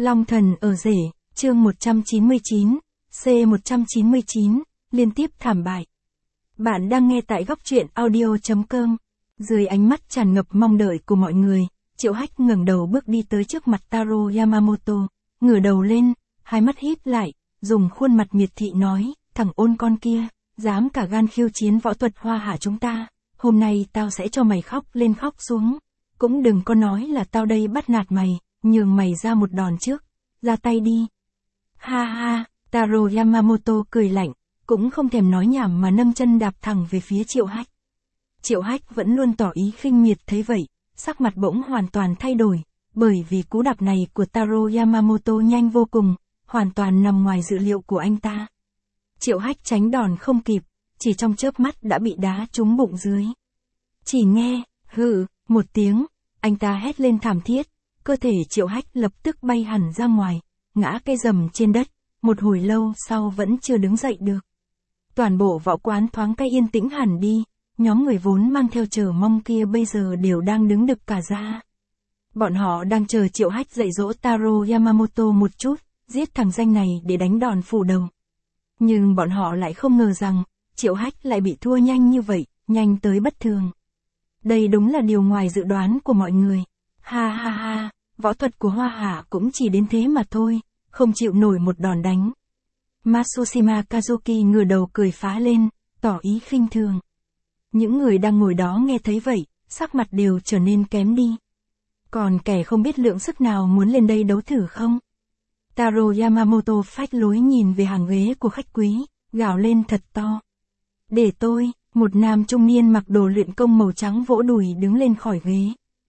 Long thần ở rể, chương 199, C199, liên tiếp thảm bại. Bạn đang nghe tại góc truyện audio.com. Dưới ánh mắt tràn ngập mong đợi của mọi người, Triệu Hách ngẩng đầu bước đi tới trước mặt Taro Yamamoto, ngửa đầu lên, hai mắt híp lại, dùng khuôn mặt miệt thị nói, thằng ôn con kia, dám cả gan khiêu chiến võ thuật Hoa Hạ chúng ta, hôm nay tao sẽ cho mày khóc lên khóc xuống, cũng đừng có nói là tao đây bắt nạt mày, nhường mày ra một đòn trước, ra tay đi. Ha ha, Taro Yamamoto cười lạnh, cũng không thèm nói nhảm mà nâng chân đạp thẳng về phía Triệu Hách. Triệu Hách vẫn luôn tỏ ý khinh miệt thấy vậy, sắc mặt bỗng hoàn toàn thay đổi, bởi vì cú đạp này của Taro Yamamoto nhanh vô cùng, hoàn toàn nằm ngoài dự liệu của anh ta. Triệu Hách tránh đòn không kịp, chỉ trong chớp mắt đã bị đá trúng bụng dưới. Chỉ nghe, hừ, một tiếng, anh ta hét lên thảm thiết, cơ thể Triệu Hách lập tức bay hẳn ra ngoài, ngã cây rầm trên đất, một hồi lâu sau vẫn chưa đứng dậy được. Toàn bộ võ quán thoáng cái yên tĩnh hẳn đi, nhóm người vốn mang theo chờ mong kia bây giờ đều đang đứng đực cả ra. Bọn họ đang chờ Triệu Hách dạy dỗ Taro Yamamoto một chút, giết thằng danh này để đánh đòn phủ đầu. Nhưng bọn họ lại không ngờ rằng, Triệu Hách lại bị thua nhanh như vậy, nhanh tới bất thường. Đây đúng là điều ngoài dự đoán của mọi người. Ha ha ha, võ thuật của Hoa Hạ cũng chỉ đến thế mà thôi, không chịu nổi một đòn đánh. Matsushima Kazuki ngửa đầu cười phá lên, tỏ ý khinh thường. Những người đang ngồi đó nghe thấy vậy, sắc mặt đều trở nên kém đi. Còn kẻ không biết lượng sức nào muốn lên đây đấu thử không? Taro Yamamoto phách lối nhìn về hàng ghế của khách quý, gào lên thật to. Để tôi, một nam trung niên mặc đồ luyện công màu trắng vỗ đùi đứng lên khỏi ghế.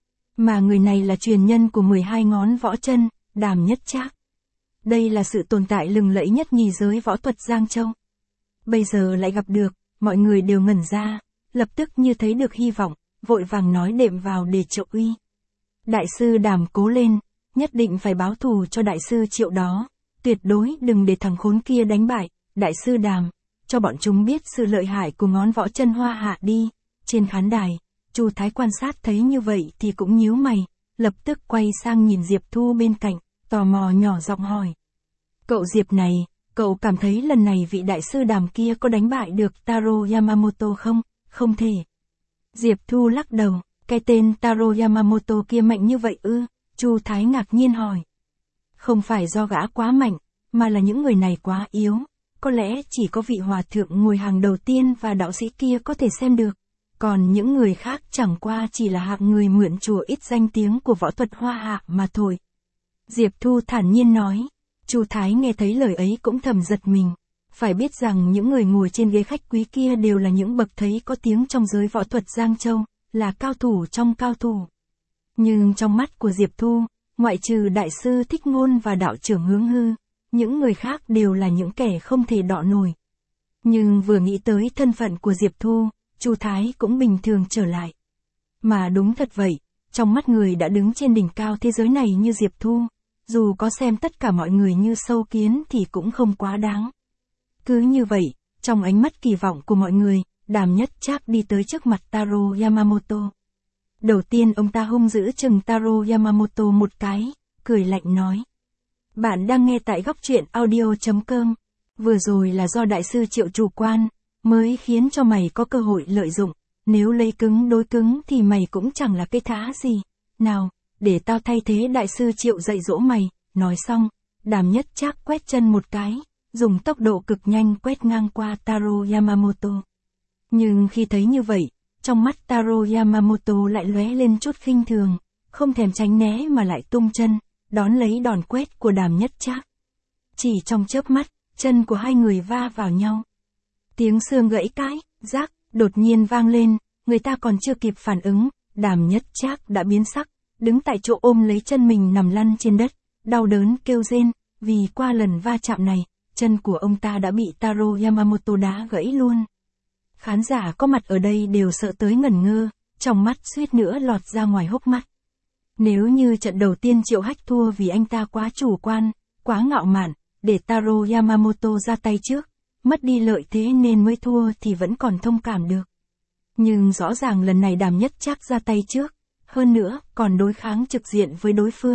Mà người này là truyền nhân của 12 ngón võ chân, Đàm Nhất Trác. Đây là sự tồn tại lừng lẫy nhất nhì giới võ thuật Giang Châu. Bây giờ lại gặp được, mọi người đều ngẩn ra, lập tức như thấy được hy vọng, vội vàng nói đệm vào để trợ uy. Đại sư Đàm cố lên, nhất định phải báo thù cho đại sư Triệu đó, tuyệt đối đừng để thằng khốn kia đánh bại, đại sư Đàm, cho bọn chúng biết sự lợi hại của ngón võ chân Hoa Hạ đi. Trên khán đài, Chu Thái quan sát thấy như vậy thì cũng nhíu mày, lập tức quay sang nhìn Diệp Thu bên cạnh, tò mò nhỏ giọng hỏi. Cậu Diệp này, cậu cảm thấy lần này vị đại sư Đàm kia có đánh bại được Taro Yamamoto không? Không thể. Diệp Thu lắc đầu, cái tên Taro Yamamoto kia mạnh như vậy ư? Chu Thái ngạc nhiên hỏi. Không phải do gã quá mạnh, mà là những người này quá yếu. Có lẽ chỉ có vị hòa thượng ngồi hàng đầu tiên và đạo sĩ kia có thể xem được. Còn những người khác chẳng qua chỉ là hạng người mượn chùa ít danh tiếng của võ thuật Hoa Hạ mà thôi. Diệp Thu thản nhiên nói. Chu Thái nghe thấy lời ấy cũng thầm giật mình. Phải biết rằng những người ngồi trên ghế khách quý kia đều là những bậc thấy có tiếng trong giới võ thuật Giang Châu, là cao thủ trong cao thủ. Nhưng trong mắt của Diệp Thu, ngoại trừ đại sư Thích Ngôn và đạo trưởng Hướng Hư, những người khác đều là những kẻ không thể đọ nổi. Nhưng vừa nghĩ tới thân phận của Diệp Thu, Chu Thái cũng bình thường trở lại. Mà đúng thật vậy, trong mắt người đã đứng trên đỉnh cao thế giới này như Diệp Thu, dù có xem tất cả mọi người như sâu kiến thì cũng không quá đáng. Cứ như vậy, trong ánh mắt kỳ vọng của mọi người, Đàm Nhất Trác đi tới trước mặt Taro Yamamoto. Đầu tiên ông ta hung dữ chừng Taro Yamamoto một cái, cười lạnh nói. Bạn đang nghe tại góc truyện audio.com. Vừa rồi là do đại sư Triệu chủ quan, mới khiến cho mày có cơ hội lợi dụng. Nếu lấy cứng đối cứng thì mày cũng chẳng là cái thá gì. Nào, để tao thay thế đại sư Triệu dạy dỗ mày. Nói xong, Đàm Nhất Trác quét chân một cái, dùng tốc độ cực nhanh quét ngang qua Taro Yamamoto. Nhưng khi thấy như vậy, trong mắt Taro Yamamoto lại lóe lên chút khinh thường, không thèm tránh né mà lại tung chân, đón lấy đòn quét của Đàm Nhất Trác. Chỉ trong chớp mắt, chân của hai người va vào nhau. Tiếng xương gãy cái, rác, đột nhiên vang lên, người ta còn chưa kịp phản ứng, Đàm Nhất Trác đã biến sắc, đứng tại chỗ ôm lấy chân mình nằm lăn trên đất, đau đớn kêu rên, vì qua lần va chạm này, chân của ông ta đã bị Taro Yamamoto đá gãy luôn. Khán giả có mặt ở đây đều sợ tới ngẩn ngơ, trong mắt suýt nữa lọt ra ngoài hốc mắt. Nếu như trận đầu tiên Triệu Hách thua vì anh ta quá chủ quan, quá ngạo mạn, để Taro Yamamoto ra tay trước, mất đi lợi thế nên mới thua thì vẫn còn thông cảm được. Nhưng rõ ràng lần này Đàm Nhất Trác ra tay trước, hơn nữa còn đối kháng trực diện với đối phương,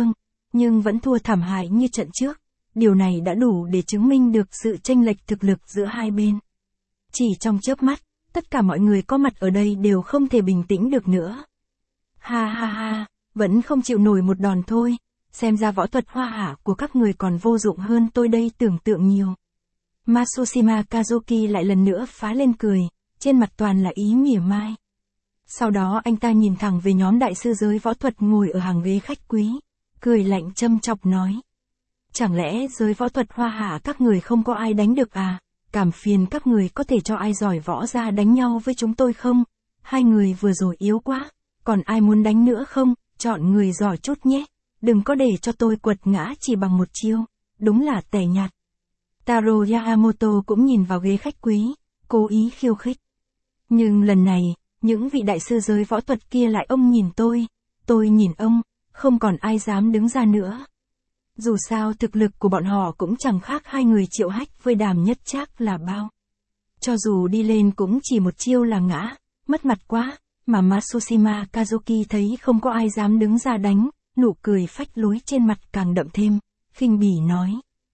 nhưng vẫn thua thảm hại như trận trước. Điều này đã đủ để chứng minh được sự chênh lệch thực lực giữa hai bên. Chỉ trong chớp mắt, tất cả mọi người có mặt ở đây đều không thể bình tĩnh được nữa. Ha ha ha, vẫn không chịu nổi một đòn thôi, xem ra võ thuật hoa hạ của các người còn vô dụng hơn tôi đây tưởng tượng nhiều. Matsushima Kazuki lại lần nữa phá lên cười, trên mặt toàn là ý mỉa mai. Sau đó anh ta nhìn thẳng về nhóm đại sư giới võ thuật ngồi ở hàng ghế khách quý, cười lạnh châm chọc nói. Chẳng lẽ giới võ thuật hoa hạ các người không có ai đánh được à? Cảm phiền các người có thể cho ai giỏi võ ra đánh nhau với chúng tôi không? Hai người vừa rồi yếu quá, còn ai muốn đánh nữa không? Chọn người giỏi chút nhé, đừng có để cho tôi quật ngã chỉ bằng một chiêu, đúng là tẻ nhạt. Taro Yamamoto cũng nhìn vào ghế khách quý, cố ý khiêu khích. Nhưng lần này, những vị đại sư giới võ thuật kia lại ông nhìn tôi nhìn ông, không còn ai dám đứng ra nữa. Dù sao thực lực của bọn họ cũng chẳng khác hai người Triệu Hách với Đàm Nhất Trác là bao. Cho dù đi lên cũng chỉ một chiêu là ngã, mất mặt quá, mà Matsushima Kazuki thấy không có ai dám đứng ra đánh, nụ cười phách lối trên mặt càng đậm thêm, khinh bỉ nói.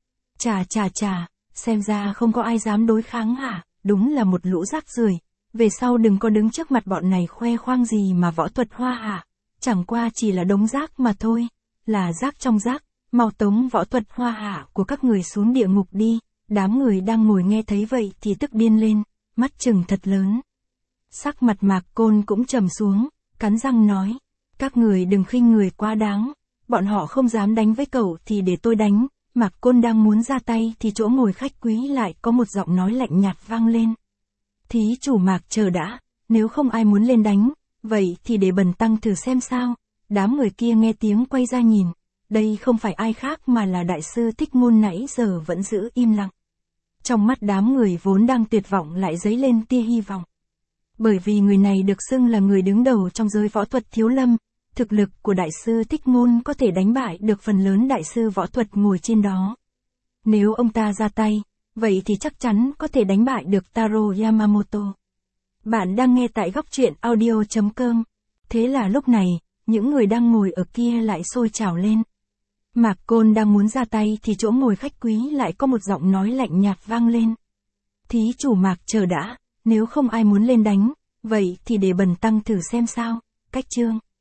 Chà, xem ra không có ai dám đối kháng hả, đúng là một lũ rác rưởi. Về sau đừng có đứng trước mặt bọn này khoe khoang gì mà võ thuật hoa hạ, chẳng qua chỉ là đống rác mà thôi, là rác trong rác, mau tống võ thuật hoa hạ của các người xuống địa ngục đi. Đám người đang ngồi nghe thấy vậy thì tức điên lên, mắt trừng thật lớn. Sắc mặt Mạc Côn cũng trầm xuống, cắn răng nói, các người đừng khinh người quá đáng, bọn họ không dám đánh với cậu thì để tôi đánh. Mạc Côn đang muốn ra tay thì chỗ ngồi khách quý lại có một giọng nói lạnh nhạt vang lên. Thí chủ Mạc chờ đã, nếu không ai muốn lên đánh, vậy thì để bần tăng thử xem sao. Đám người kia nghe tiếng quay ra nhìn, đây không phải ai khác mà là đại sư Thích Ngôn nãy giờ vẫn giữ im lặng. Trong mắt đám người vốn đang tuyệt vọng lại dấy lên tia hy vọng. Bởi vì người này được xưng là người đứng đầu trong giới võ thuật thiếu lâm, thực lực của đại sư Thích Ngôn có thể đánh bại được phần lớn đại sư võ thuật ngồi trên đó. Nếu ông ta ra tay, vậy thì chắc chắn có thể đánh bại được Taro Yamamoto. Bạn đang nghe tại góc truyện audio.com. Thế là lúc này, những người đang ngồi ở kia lại sôi trào lên. Mạc Côn đang muốn ra tay thì chỗ ngồi khách quý lại có một giọng nói lạnh nhạt vang lên. Thí chủ Mạc chờ đã, nếu không ai muốn lên đánh, vậy thì để bần tăng thử xem sao. Cách chương